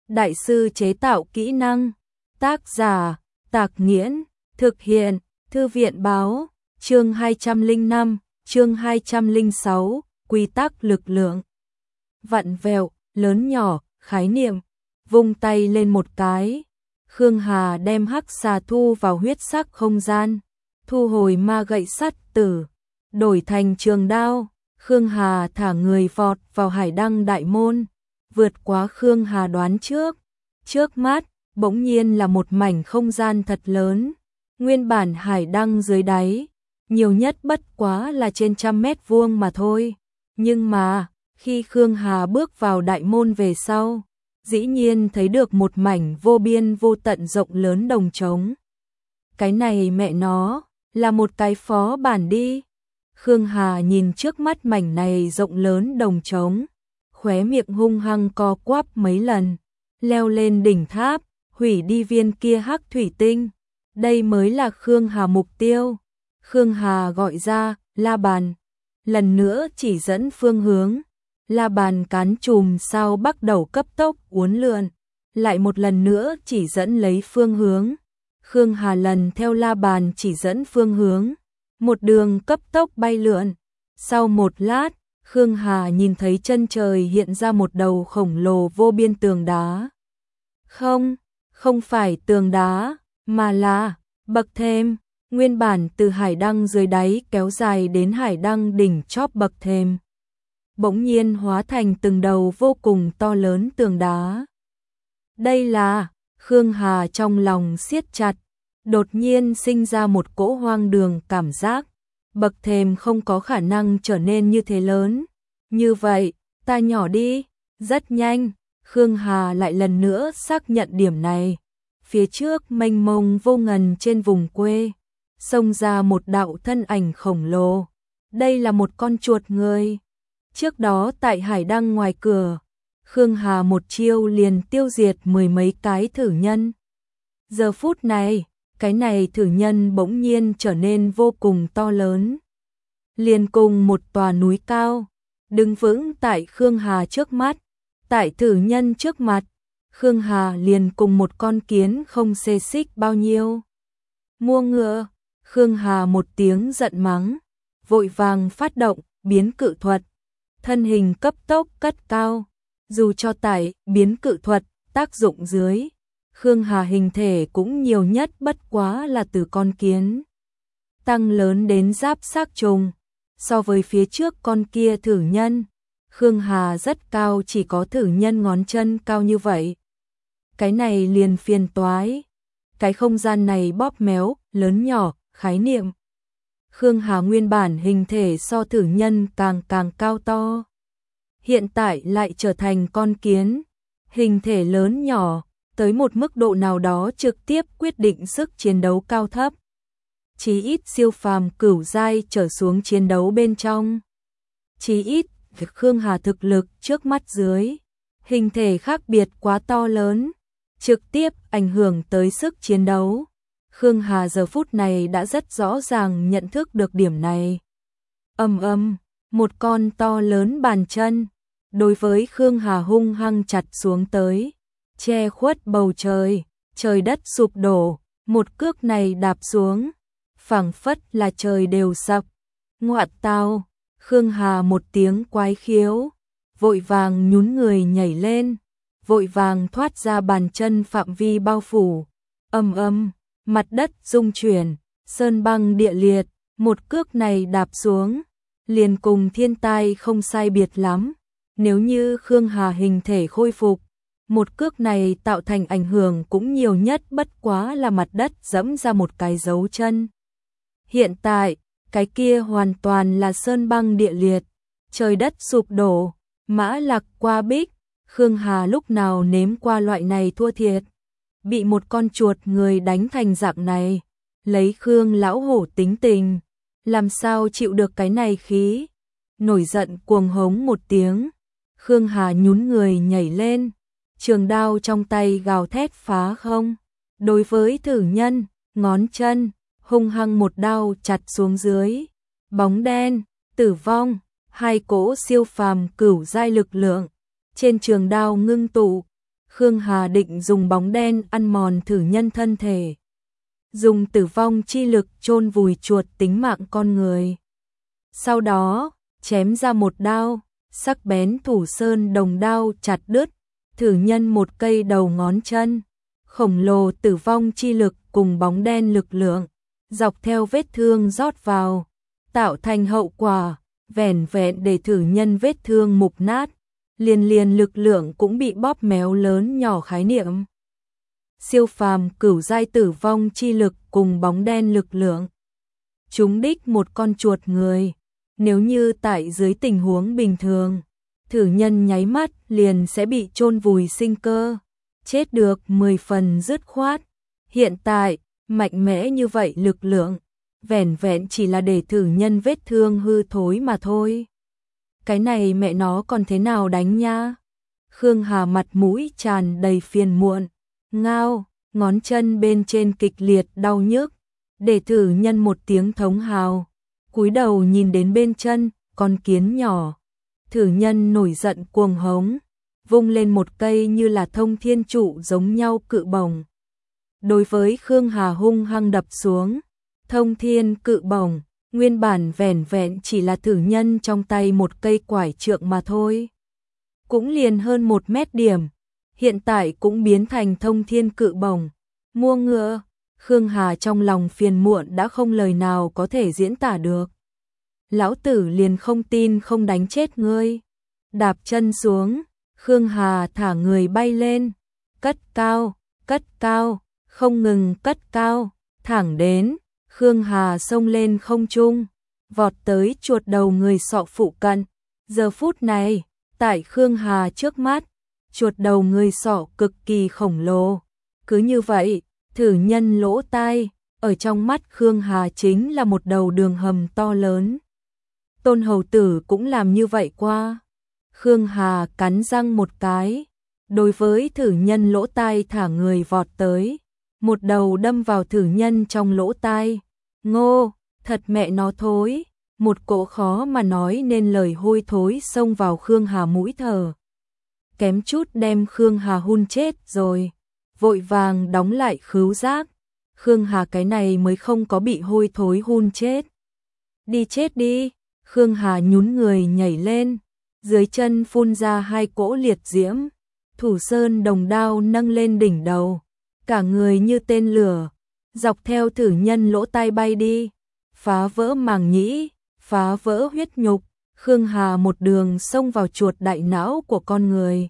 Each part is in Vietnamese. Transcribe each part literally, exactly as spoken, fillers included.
đại sư chế tạo kỹ năng. Tác giả, Tạc Nghiễn, thực hiện, Thư viện báo, chương hai trăm lẻ năm, chương hai trăm lẻ sáu, quy tắc lực lượng. Vặn vẹo, lớn nhỏ, khái niệm, vung tay lên một cái. Khương Hà đem hắc xà thu vào huyết sắc không gian, thu hồi ma gậy sắt tử, đổi thành trường đao. Khương Hà thả người vọt vào hải đăng đại môn, vượt quá Khương Hà đoán trước. Trước mắt, bỗng nhiên là một mảnh không gian thật lớn. Nguyên bản hải đăng dưới đáy, nhiều nhất bất quá là trên trăm mét vuông mà thôi. Nhưng mà, khi Khương Hà bước vào đại môn về sau, dĩ nhiên thấy được một mảnh vô biên vô tận rộng lớn đồng trống. Cái này mẹ nó, là một cái phó bản đi. Khương Hà nhìn trước mắt mảnh này rộng lớn đồng trống, khóe miệng hung hăng co quắp mấy lần, leo lên đỉnh tháp, hủy đi viên kia hắc thủy tinh. Đây mới là Khương Hà mục tiêu. Khương Hà gọi ra, la bàn, lần nữa chỉ dẫn phương hướng. La bàn cán chùm sao bắt đầu cấp tốc uốn lượn, lại một lần nữa chỉ dẫn lấy phương hướng. Khương Hà lần theo la bàn chỉ dẫn phương hướng, một đường cấp tốc bay lượn. Sau một lát, Khương Hà nhìn thấy chân trời hiện ra một đầu khổng lồ vô biên tường đá. Không, không phải tường đá, mà là bậc thềm. Nguyên bản từ hải đăng dưới đáy kéo dài đến hải đăng đỉnh chóp bậc thềm, bỗng nhiên hóa thành từng đầu vô cùng to lớn tường đá. Đây là, Khương Hà trong lòng siết chặt, đột nhiên sinh ra một cỗ hoang đường cảm giác. Bậc thềm không có khả năng trở nên như thế lớn. Như vậy, ta nhỏ đi. Rất nhanh, Khương Hà lại lần nữa xác nhận điểm này. Phía trước mênh mông vô ngần trên vùng quê, xông ra một đạo thân ảnh khổng lồ. Đây là một con chuột người. Trước đó tại hải đăng ngoài cửa, Khương Hà một chiêu liền tiêu diệt mười mấy cái thử nhân. Giờ phút này, cái này thử nhân bỗng nhiên trở nên vô cùng to lớn. Liền cùng một tòa núi cao, đứng vững tại Khương Hà trước mắt. Tại thử nhân trước mặt, Khương Hà liền cùng một con kiến không xê xích bao nhiêu. Mua ngựa, Khương Hà một tiếng giận mắng, vội vàng phát động biến cự thuật. Thân hình cấp tốc cất cao, dù cho tại biến cự thuật tác dụng dưới, Khương Hà hình thể cũng nhiều nhất bất quá là từ con kiến tăng lớn đến giáp xác trùng. So với phía trước con kia thử nhân, Khương Hà rất cao, chỉ có thử nhân ngón chân cao như vậy. Cái này liền phiền toái. Cái không gian này bóp méo, lớn nhỏ, khái niệm. Khương Hà nguyên bản hình thể so thử nhân càng càng cao to. Hiện tại lại trở thành con kiến. Hình thể lớn nhỏ, tới một mức độ nào đó trực tiếp quyết định sức chiến đấu cao thấp. Chí ít siêu phàm cửu giai trở xuống chiến đấu bên trong. Chí ít, Khương Hà thực lực trước mắt dưới. Hình thể khác biệt quá to lớn, trực tiếp ảnh hưởng tới sức chiến đấu. Khương Hà giờ phút này đã rất rõ ràng nhận thức được điểm này. Ầm ầm, một con to lớn bàn chân đối với Khương Hà hung hăng chặt xuống tới, che khuất bầu trời, trời đất sụp đổ. Một cước này đạp xuống, phảng phất là trời đều sập. Ngoạ tao, Khương Hà một tiếng quái khiếu, vội vàng nhún người nhảy lên, vội vàng thoát ra bàn chân phạm vi bao phủ. Ầm ầm, mặt đất rung chuyển, sơn băng địa liệt. Một cước này đạp xuống, liền cùng thiên tai không sai biệt lắm. Nếu như Khương Hà hình thể khôi phục, một cước này tạo thành ảnh hưởng cũng nhiều nhất bất quá là mặt đất dẫm ra một cái dấu chân. Hiện tại, cái kia hoàn toàn là sơn băng địa liệt, trời đất sụp đổ, mã lạc qua bích. Khương Hà lúc nào nếm qua loại này thua thiệt, bị một con chuột người đánh thành dạng này, lấy Khương lão hổ tính tình, làm sao chịu được cái này khí. Nổi giận cuồng hống một tiếng, Khương Hà nhún người nhảy lên, trường đao trong tay gào thét phá không. Đối với thử nhân, ngón chân hung hăng một đao chặt xuống dưới. Bóng đen, tử vong, hai cỗ siêu phàm cửu giai lực lượng trên trường đao ngưng tụ. Khương Hà định dùng bóng đen ăn mòn thử nhân thân thể, dùng tử vong chi lực chôn vùi chuột tính mạng con người. Sau đó, chém ra một đao, sắc bén thủ sơn đồng đao chặt đứt thử nhân một cây đầu ngón chân. Khổng lồ tử vong chi lực cùng bóng đen lực lượng, dọc theo vết thương rót vào, tạo thành hậu quả, vẻn vẹn để thử nhân vết thương mục nát, liền liền lực lượng cũng bị bóp méo lớn nhỏ khái niệm. Siêu phàm cửu giai tử vong chi lực cùng bóng đen lực lượng. Trúng đích một con chuột người, nếu như tại dưới tình huống bình thường, thử nhân nháy mắt liền sẽ bị chôn vùi sinh cơ, chết được mười phần dứt khoát. Hiện tại, mạnh mẽ như vậy lực lượng, vẻn vẹn chỉ là để thử nhân vết thương hư thối mà thôi. Cái này mẹ nó còn thế nào đánh nha? Khương Hà mặt mũi tràn đầy phiền muộn, ngao, ngón chân bên trên kịch liệt đau nhức, để thử nhân một tiếng thống hào, cúi đầu nhìn đến bên chân, con kiến nhỏ. Thử nhân nổi giận cuồng hống, vung lên một cây như là thông thiên trụ giống nhau cự bổng. Đối với Khương Hà hung hăng đập xuống, thông thiên cự bổng, nguyên bản vẻn vẹn chỉ là thử nhân trong tay một cây quải trượng mà thôi. Cũng liền hơn một mét điểm, hiện tại cũng biến thành thông thiên cự bổng. Mua ngựa, Khương Hà trong lòng phiền muộn đã không lời nào có thể diễn tả được. Lão tử liền không tin không đánh chết ngươi. Đạp chân xuống, Khương Hà thả người bay lên, cất cao, cất cao, không ngừng cất cao, thẳng đến, Khương Hà xông lên không trung, vọt tới chuột đầu người sọ phụ cận. Giờ phút này, tại Khương Hà trước mắt, chuột đầu người sọ cực kỳ khổng lồ. Cứ như vậy, thử nhân lỗ tai, ở trong mắt Khương Hà chính là một đầu đường hầm to lớn. Tôn hầu tử cũng làm như vậy qua. Khương Hà cắn răng một cái, đối với thử nhân lỗ tai thả người vọt tới, một đầu đâm vào thử nhân trong lỗ tai. Ngô, thật mẹ nó thối, một cỗ khó mà nói nên lời hôi thối xông vào Khương Hà mũi thở. Kém chút đem Khương Hà hun chết rồi, vội vàng đóng lại khứu giác. Khương Hà cái này mới không có bị hôi thối hun chết. Đi chết đi, Khương Hà nhún người nhảy lên, dưới chân phun ra hai cỗ liệt diễm, thủ sơn đồng đao nâng lên đỉnh đầu, cả người như tên lửa, dọc theo thử nhân lỗ tai bay đi, phá vỡ màng nhĩ, phá vỡ huyết nhục. Khương Hà một đường xông vào chuột đại não của con người,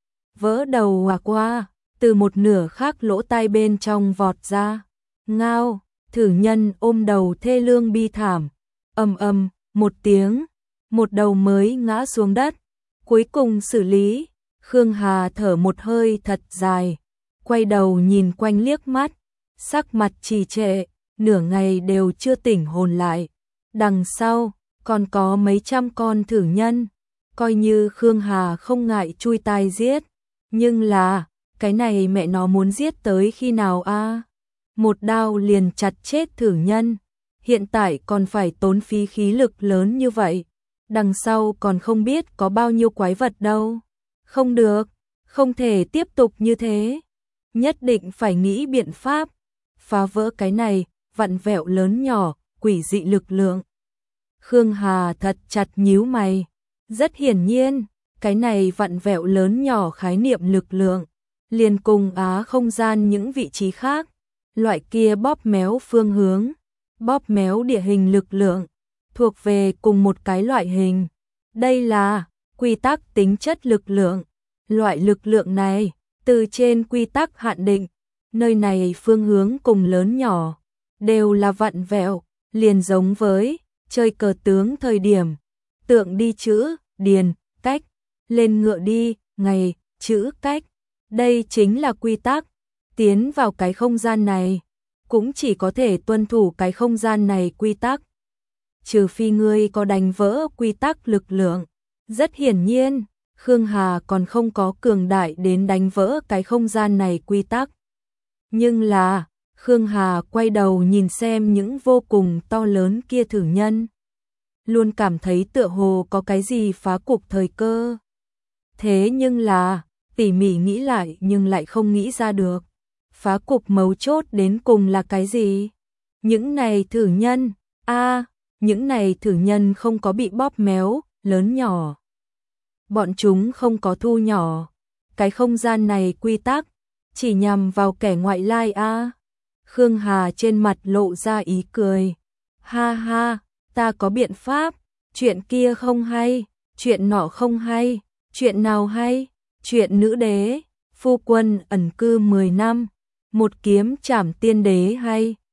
vỡ đầu hòa qua, từ một nửa khác lỗ tai bên trong vọt ra. Ngao, thử nhân ôm đầu thê lương bi thảm, ầm ầm một tiếng, một đầu mới ngã xuống đất. Cuối cùng xử lý, Khương Hà thở một hơi thật dài, quay đầu nhìn quanh liếc mắt, sắc mặt trì trệ, nửa ngày đều chưa tỉnh hồn lại. Đằng sau, còn có mấy trăm con thử nhân, coi như Khương Hà không ngại chui tai giết, nhưng là, cái này mẹ nó muốn giết tới khi nào a? Một đao liền chặt chết thử nhân, hiện tại còn phải tốn phí khí lực lớn như vậy, đằng sau còn không biết có bao nhiêu quái vật đâu. Không được, không thể tiếp tục như thế, nhất định phải nghĩ biện pháp, phá vỡ cái này, vặn vẹo lớn nhỏ, quỷ dị lực lượng. Khương Hà thật chặt nhíu mày, rất hiển nhiên, cái này vặn vẹo lớn nhỏ khái niệm lực lượng, liền cùng á không gian những vị trí khác, loại kia bóp méo phương hướng, bóp méo địa hình lực lượng, thuộc về cùng một cái loại hình. Đây là quy tắc tính chất lực lượng, loại lực lượng này, từ trên quy tắc hạn định, nơi này phương hướng cùng lớn nhỏ, đều là vặn vẹo, liền giống với chơi cờ tướng thời điểm, tượng đi chữ, điền, cách, lên ngựa đi, ngày, chữ, cách. Đây chính là quy tắc, tiến vào cái không gian này, cũng chỉ có thể tuân thủ cái không gian này quy tắc. Trừ phi ngươi có đánh vỡ quy tắc lực lượng. Rất hiển nhiên, Khương Hà còn không có cường đại đến đánh vỡ cái không gian này quy tắc. Nhưng là, Khương Hà quay đầu nhìn xem những vô cùng to lớn kia thử nhân, luôn cảm thấy tựa hồ có cái gì phá cục thời cơ. Thế nhưng là, tỉ mỉ nghĩ lại nhưng lại không nghĩ ra được. Phá cục mấu chốt đến cùng là cái gì? Những này thử nhân, a, những này thử nhân không có bị bóp méo, lớn nhỏ. Bọn chúng không có thu nhỏ. Cái không gian này quy tắc, chỉ nhằm vào kẻ ngoại lai a. Khương Hà trên mặt lộ ra ý cười. Ha ha, ta có biện pháp, chuyện kia không hay, chuyện nọ không hay, chuyện nào hay, chuyện nữ đế, phu quân ẩn cư mười năm, một kiếm trảm tiên đế hay.